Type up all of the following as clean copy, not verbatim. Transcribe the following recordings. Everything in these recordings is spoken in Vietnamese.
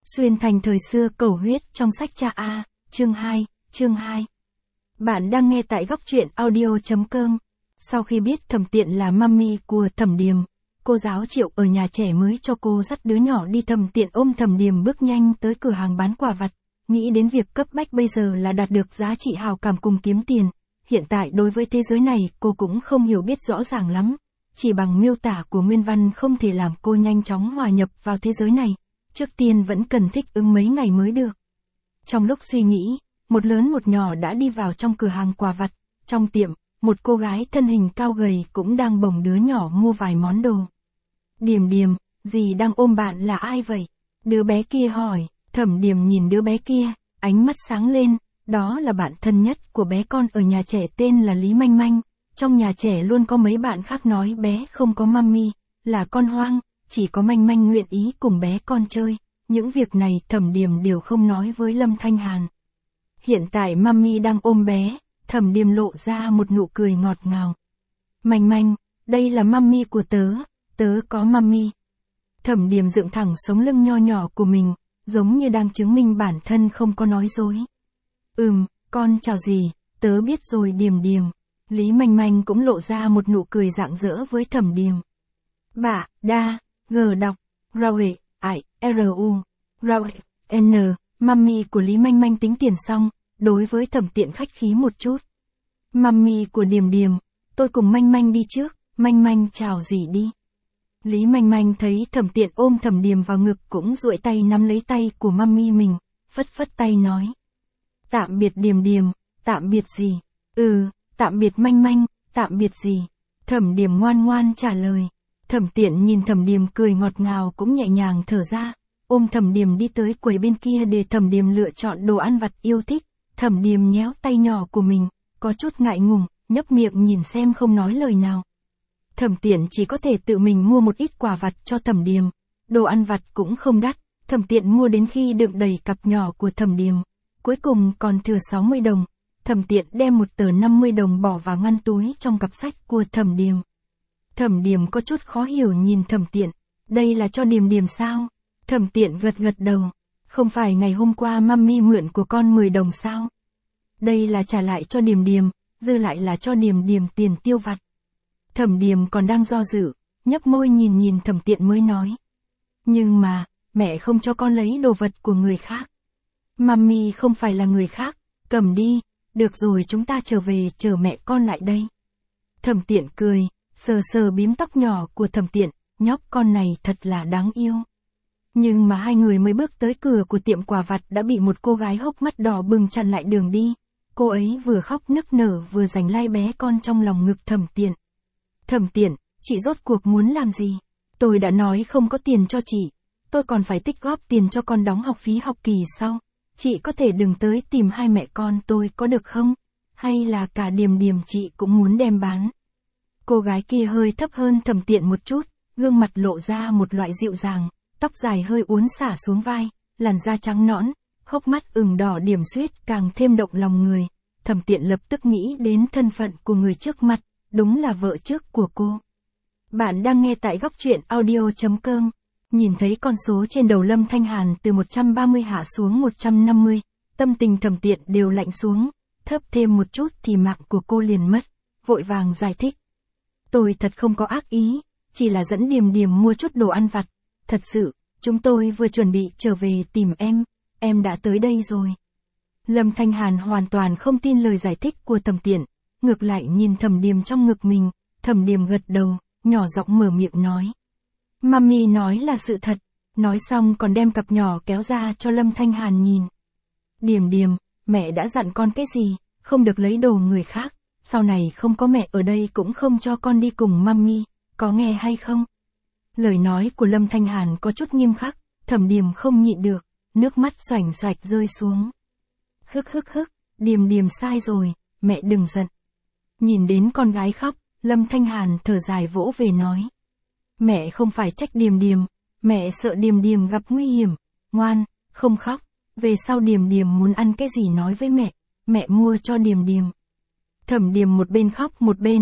Xuyên thành thời xưa cầu huyết trong sách cha A, chương 2. Bạn đang nghe tại góc truyện audio.com. Sau khi biết Thẩm Tiện là mummy của Thẩm Điềm, cô giáo Triệu ở nhà trẻ mới cho cô dắt đứa nhỏ đi. Thẩm Tiện ôm Thẩm Điềm bước nhanh tới cửa hàng bán quà vặt, nghĩ đến việc cấp bách bây giờ là đạt được giá trị hào cảm cùng kiếm tiền. Hiện tại đối với thế giới này cô cũng không hiểu biết rõ ràng lắm, chỉ bằng miêu tả của nguyên văn không thể làm cô nhanh chóng hòa nhập vào thế giới này. Trước tiên vẫn cần thích ứng mấy ngày mới được. Trong lúc suy nghĩ, một lớn một nhỏ đã đi vào trong cửa hàng quà vặt. Trong tiệm, một cô gái thân hình cao gầy cũng đang bồng đứa nhỏ mua vài món đồ. Điềm Điềm, dì đang ôm bạn là ai vậy? Đứa bé kia hỏi. Thẩm Điềm nhìn đứa bé kia, ánh mắt sáng lên. Đó là bạn thân nhất của bé con ở nhà trẻ tên là Lý Manh Manh. Trong nhà trẻ luôn có mấy bạn khác nói bé không có mummy, là con hoang. Chỉ có Manh Manh nguyện ý cùng bé con chơi, những việc này Thẩm Điềm đều không nói với Lâm Thanh Hàn. Hiện tại mummy đang ôm bé, Thẩm Điềm lộ ra một nụ cười ngọt ngào. Manh Manh, đây là mummy của tớ có mummy. Thẩm Điềm dựng thẳng sống lưng nho nhỏ của mình, giống như đang chứng minh bản thân không có nói dối. Con chào dì, tớ biết rồi Điềm Điềm. Lý Manh Manh cũng lộ ra một nụ cười rạng rỡ với Thẩm Điềm. Bạ, đa. G đọc, Raue, I, R-U, Raue, N, mummy của Lý Manh Manh tính tiền xong, đối với Thẩm Tiện khách khí một chút. Mummy của Điềm Điềm, tôi cùng Manh Manh đi trước, Manh Manh chào dì đi. Lý Manh Manh thấy Thẩm Tiện ôm Thẩm Điềm vào ngực cũng duỗi tay nắm lấy tay của mummy mình, phất phất tay nói. Tạm biệt Điềm Điềm, tạm biệt dì. Tạm biệt Manh Manh, tạm biệt dì. Thẩm Điềm ngoan ngoan trả lời. Thẩm Tiện nhìn Thẩm Điềm cười ngọt ngào cũng nhẹ nhàng thở ra, ôm Thẩm Điềm đi tới quầy bên kia để Thẩm Điềm lựa chọn đồ ăn vặt yêu thích. Thẩm Điềm nhéo tay nhỏ của mình, có chút ngại ngùng, nhấp miệng nhìn xem không nói lời nào. Thẩm Tiện chỉ có thể tự mình mua một ít quà vặt cho Thẩm Điềm, đồ ăn vặt cũng không đắt, Thẩm Tiện mua đến khi đựng đầy cặp nhỏ của Thẩm Điềm, cuối cùng còn thừa 60 đồng. Thẩm Tiện đem một tờ 50 đồng bỏ vào ngăn túi trong cặp sách của Thẩm Điềm. Thẩm Điềm có chút khó hiểu nhìn Thẩm Tiện, đây là cho Điềm Điềm sao? Thẩm Tiện gật đầu, không phải ngày hôm qua mummy mượn của con 10 đồng sao? Đây là trả lại cho Điềm Điềm, dư lại là cho Điềm Điềm tiền tiêu vặt. Thẩm Điềm còn đang do dự, nhấp môi nhìn Thẩm Tiện mới nói. Nhưng mà, mẹ không cho con lấy đồ vật của người khác. Mummy không phải là người khác, cầm đi, được rồi chúng ta trở về chờ mẹ con lại đây. Thẩm Tiện cười. Sờ bím tóc nhỏ của Thẩm Tiện, nhóc con này thật là đáng yêu. Nhưng mà hai người mới bước tới cửa của tiệm quà vặt đã bị một cô gái hốc mắt đỏ bừng chặn lại đường đi. Cô ấy vừa khóc nức nở vừa giành lai bé con trong lòng ngực Thẩm Tiện. Thẩm Tiện, chị rốt cuộc muốn làm gì? Tôi đã nói không có tiền cho chị, tôi còn phải tích góp tiền cho con đóng học phí học kỳ sau. Chị có thể đừng tới tìm hai mẹ con tôi có được không? Hay là cả Điềm Điềm chị cũng muốn đem bán? Cô gái kia hơi thấp hơn Thẩm Tiện một chút, gương mặt lộ ra một loại dịu dàng, tóc dài hơi uốn xả xuống vai, làn da trắng nõn, hốc mắt ửng đỏ điểm xuyết càng thêm động lòng người. Thẩm Tiện lập tức nghĩ đến thân phận của người trước mặt, đúng là vợ trước của cô. Bạn đang nghe tại góc truyện audio.com. Nhìn thấy con số trên đầu Lâm Thanh Hàn từ 130 hạ xuống 150, tâm tình Thẩm Tiện đều lạnh xuống, thấp thêm một chút thì mạng của cô liền mất, vội vàng giải thích. Tôi thật không có ác ý, chỉ là dẫn Điềm Điềm mua chút đồ ăn vặt. Thật sự, chúng tôi vừa chuẩn bị trở về tìm em đã tới đây rồi. Lâm Thanh Hàn hoàn toàn không tin lời giải thích của Thẩm Tiện, ngược lại nhìn Thẩm Điềm trong ngực mình, Thẩm Điềm gật đầu, nhỏ giọng mở miệng nói. Mummy nói là sự thật, nói xong còn đem cặp nhỏ kéo ra cho Lâm Thanh Hàn nhìn. Điềm Điềm, mẹ đã dặn con cái gì, không được lấy đồ người khác. Sau này không có mẹ ở đây cũng không cho con đi cùng mummy, có nghe hay không? Lời nói của Lâm Thanh Hàn có chút nghiêm khắc, Thẩm Điềm không nhịn được, nước mắt xoành xoạch rơi xuống. Hức, Điềm Điềm sai rồi, mẹ đừng giận. Nhìn đến con gái khóc, Lâm Thanh Hàn thở dài vỗ về nói. Mẹ không phải trách Điềm Điềm, mẹ sợ Điềm Điềm gặp nguy hiểm, ngoan, không khóc, về sau Điềm Điềm muốn ăn cái gì nói với mẹ mua cho Điềm Điềm. Thẩm Điềm một bên khóc một bên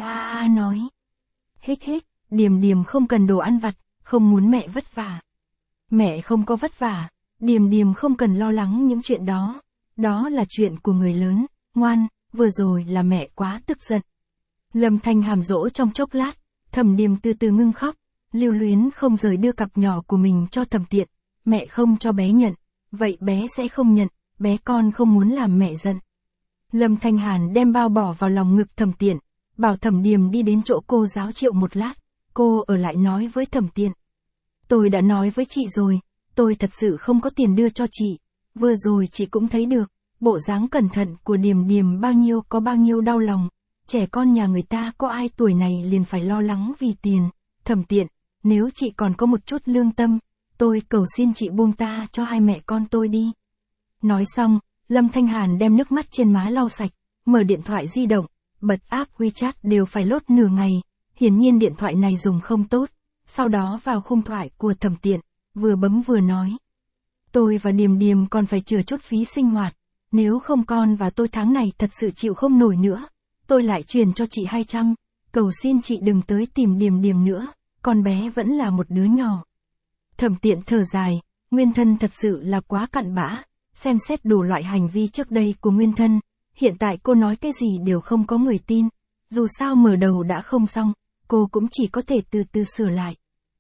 nói. Hích, Điềm Điềm không cần đồ ăn vặt, không muốn mẹ vất vả. Mẹ không có vất vả, Điềm Điềm không cần lo lắng những chuyện đó. Đó là chuyện của người lớn, ngoan, vừa rồi là mẹ quá tức giận. Lâm Thanh Hàm dỗ trong chốc lát, Thẩm Điềm từ từ ngưng khóc, lưu luyến không rời đưa cặp nhỏ của mình cho Thẩm Tiện. Mẹ không cho bé nhận, vậy bé sẽ không nhận, bé con không muốn làm mẹ giận. Lâm Thanh Hàn đem bao bỏ vào lòng ngực Thẩm Tiện, bảo Thẩm Điềm đi đến chỗ cô giáo Triệu một lát, cô ở lại nói với Thẩm Tiện. Tôi đã nói với chị rồi, tôi thật sự không có tiền đưa cho chị, vừa rồi chị cũng thấy được, bộ dáng cẩn thận của Điềm Điềm có bao nhiêu đau lòng, trẻ con nhà người ta có ai tuổi này liền phải lo lắng vì tiền. Thẩm Tiện, nếu chị còn có một chút lương tâm, tôi cầu xin chị buông ta cho hai mẹ con tôi đi. Nói xong, Lâm Thanh Hàn đem nước mắt trên má lau sạch, mở điện thoại di động, bật app WeChat đều phải lốt nửa ngày, hiển nhiên điện thoại này dùng không tốt, sau đó vào khung thoại của Thẩm Tiện, vừa bấm vừa nói. Tôi và Điềm Điềm còn phải chừa chút phí sinh hoạt, nếu không con và tôi tháng này thật sự chịu không nổi nữa, tôi lại truyền cho chị 200, cầu xin chị đừng tới tìm Điềm Điềm nữa, con bé vẫn là một đứa nhỏ. Thẩm Tiện thở dài, Nguyên Thân thật sự là quá cặn bã, xem xét đủ loại hành vi trước đây của Nguyên Thân, hiện tại cô nói cái gì đều không có người tin, dù sao mở đầu đã không xong, cô cũng chỉ có thể từ từ sửa lại.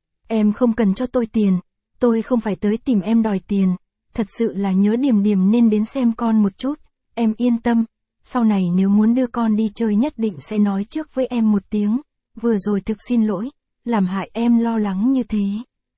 Em không cần cho tôi tiền, tôi không phải tới tìm em đòi tiền, thật sự là nhớ Điềm Điềm nên đến xem con một chút, em yên tâm, sau này nếu muốn đưa con đi chơi nhất định sẽ nói trước với em một tiếng, vừa rồi thực xin lỗi, làm hại em lo lắng như thế.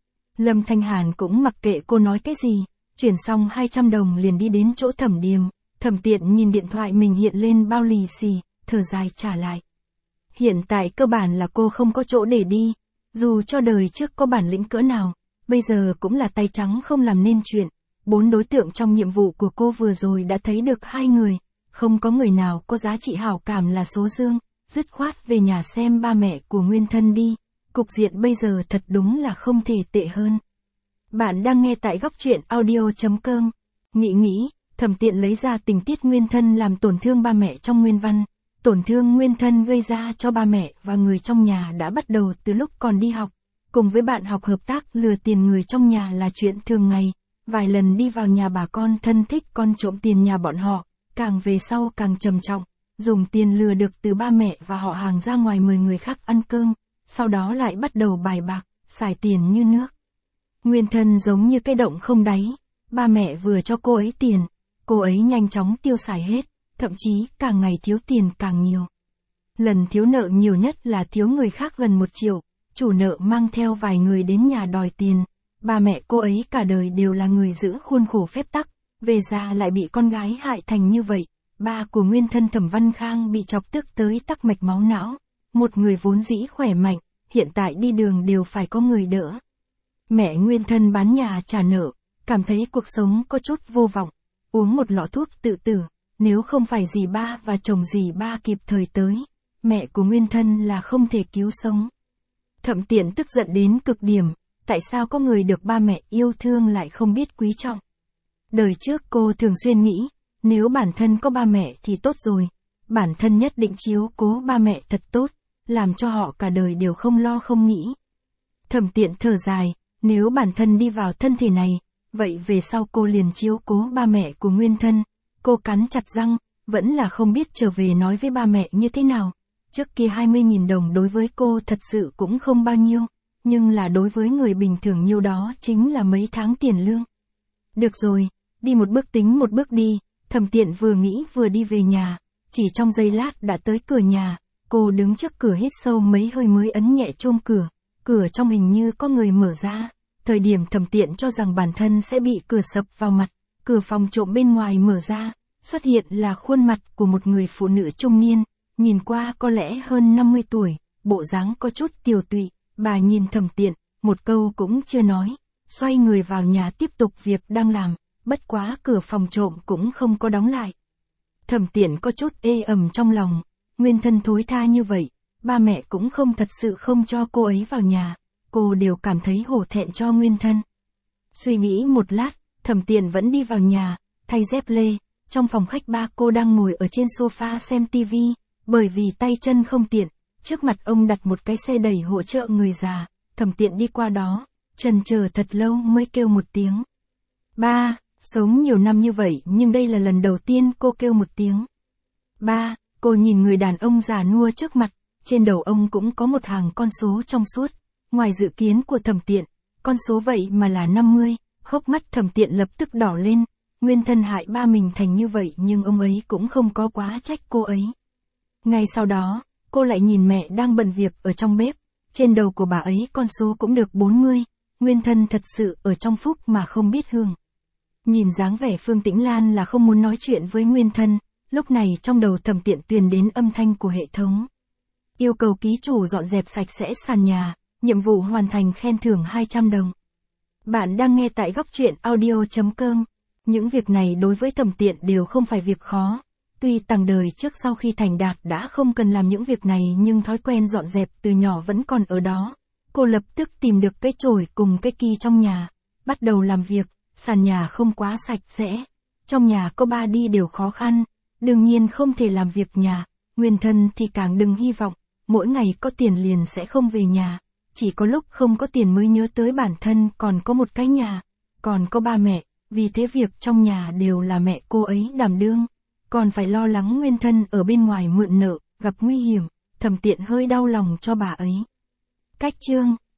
Lâm Thanh Hàn cũng mặc kệ cô nói cái gì, chuyển xong 200 đồng liền đi đến chỗ Thẩm Điềm, Thẩm Tiện nhìn điện thoại mình hiện lên bao lì xì, thở dài trả lại. Hiện tại cơ bản là cô không có chỗ để đi, dù cho đời trước có bản lĩnh cỡ nào, bây giờ cũng là tay trắng không làm nên chuyện, 4 đối tượng trong nhiệm vụ của cô vừa rồi đã thấy được 2 người, không có người nào có giá trị hảo cảm là số dương, dứt khoát về nhà xem ba mẹ của Nguyên Thân đi, cục diện bây giờ thật đúng là không thể tệ hơn. Bạn đang nghe tại góc truyện audio.com. Nghĩ, Thẩm Tiện lấy ra tình tiết Nguyên Thân làm tổn thương ba mẹ trong nguyên văn. Tổn thương Nguyên Thân gây ra cho ba mẹ và người trong nhà đã bắt đầu từ lúc còn đi học. Cùng với bạn học hợp tác lừa tiền người trong nhà là chuyện thường ngày. Vài lần đi vào nhà bà con thân thích con trộm tiền nhà bọn họ, càng về sau càng trầm trọng. Dùng tiền lừa được từ ba mẹ và họ hàng ra ngoài mời người khác ăn cơm. Sau đó lại bắt đầu bài bạc, xài tiền như nước. Nguyên Thân giống như cái động không đáy. Ba mẹ vừa cho cô ấy tiền, cô ấy nhanh chóng tiêu xài hết, thậm chí càng ngày thiếu tiền càng nhiều. Lần thiếu nợ nhiều nhất là thiếu người khác gần 1 triệu, chủ nợ mang theo vài người đến nhà đòi tiền. Ba mẹ cô ấy cả đời đều là người giữ khuôn khổ phép tắc, về già lại bị con gái hại thành như vậy. Ba của Nguyên Thân Thẩm Văn Khang bị chọc tức tới tắc mạch máu não, một người vốn dĩ khỏe mạnh, hiện tại đi đường đều phải có người đỡ. Mẹ Nguyên Thân bán nhà trả nợ, cảm thấy cuộc sống có chút vô vọng, uống một lọ thuốc tự tử, nếu không phải dì ba và chồng dì ba kịp thời tới, mẹ của Nguyên Thân là không thể cứu sống. Thẩm Tiện tức giận đến cực điểm, tại sao có người được ba mẹ yêu thương lại không biết quý trọng. Đời trước cô thường xuyên nghĩ, nếu bản thân có ba mẹ thì tốt rồi, bản thân nhất định chiếu cố ba mẹ thật tốt, làm cho họ cả đời đều không lo không nghĩ. Thẩm Tiện thở dài, nếu bản thân đi vào thân thể này, vậy về sau cô liền chiếu cố ba mẹ của Nguyên Thân. Cô cắn chặt răng, vẫn là không biết trở về nói với ba mẹ như thế nào. Trước kia 20.000 đồng đối với cô thật sự cũng không bao nhiêu, nhưng là đối với người bình thường nhiêu đó chính là mấy tháng tiền lương. Được rồi, đi một bước tính một bước đi, Thẩm Tiện vừa nghĩ vừa đi về nhà, chỉ trong giây lát đã tới cửa nhà, cô đứng trước cửa hít sâu mấy hơi mới ấn nhẹ chuông cửa, cửa trong hình như có người mở ra, thời điểm Thẩm Tiện cho rằng bản thân sẽ bị cửa sập vào mặt, cửa phòng trộm bên ngoài mở ra, xuất hiện là khuôn mặt của một người phụ nữ trung niên, nhìn qua có lẽ hơn 50 tuổi, bộ dáng có chút tiều tụy, bà nhìn Thẩm Tiện, một câu cũng chưa nói, xoay người vào nhà tiếp tục việc đang làm, bất quá cửa phòng trộm cũng không có đóng lại. Thẩm Tiện có chút ê ẩm trong lòng, Nguyên Thân thối tha như vậy, ba mẹ cũng không thật sự không cho cô ấy vào nhà, cô đều cảm thấy hổ thẹn cho Nguyên Thân. Suy nghĩ một lát, Thẩm Tiện vẫn đi vào nhà, thay dép lê, trong phòng khách ba cô đang ngồi ở trên sofa xem tivi, bởi vì tay chân không tiện, trước mặt ông đặt một cái xe đẩy hỗ trợ người già, Thẩm Tiện đi qua đó, chần chờ thật lâu mới kêu một tiếng. Ba, sống nhiều năm như vậy nhưng đây là lần đầu tiên cô kêu một tiếng. Ba, cô nhìn người đàn ông già nua trước mặt, trên đầu ông cũng có một hàng con số trong suốt. Ngoài dự kiến của Thẩm Tiện, con số vậy mà là 50, hốc mắt Thẩm Tiện lập tức đỏ lên. Nguyên thân hại ba mình thành như vậy nhưng ông ấy cũng không có quá trách cô ấy. Ngay sau đó, cô lại nhìn mẹ đang bận việc ở trong bếp, trên đầu của bà ấy con số cũng được 40, nguyên thân thật sự ở trong phúc mà không biết hưởng. Nhìn dáng vẻ Phương Tĩnh Lan là không muốn nói chuyện với nguyên thân, lúc này trong đầu Thẩm Tiện truyền đến âm thanh của hệ thống. Yêu cầu ký chủ dọn dẹp sạch sẽ sàn nhà, nhiệm vụ hoàn thành khen thưởng 200 đồng. Bạn đang nghe tại góc truyện audio.com. Những việc này đối với Thẩm Tiện đều không phải việc khó. Tuy tầng đời trước sau khi thành đạt đã không cần làm những việc này nhưng thói quen dọn dẹp từ nhỏ vẫn còn ở đó. Cô lập tức tìm được cái chổi cùng cái ki trong nhà, bắt đầu làm việc, sàn nhà không quá sạch sẽ. Trong nhà có ba đi đều khó khăn, đương nhiên không thể làm việc nhà, nguyên thân thì càng đừng hy vọng, mỗi ngày có tiền liền sẽ không về nhà. Chỉ có lúc không có tiền mới nhớ tới bản thân còn có một cái nhà, còn có ba mẹ, vì thế việc trong nhà đều là mẹ cô ấy đảm đương. Còn phải lo lắng nguyên thân ở bên ngoài mượn nợ, gặp nguy hiểm, Thẩm Tiện hơi đau lòng cho bà ấy. Cách chương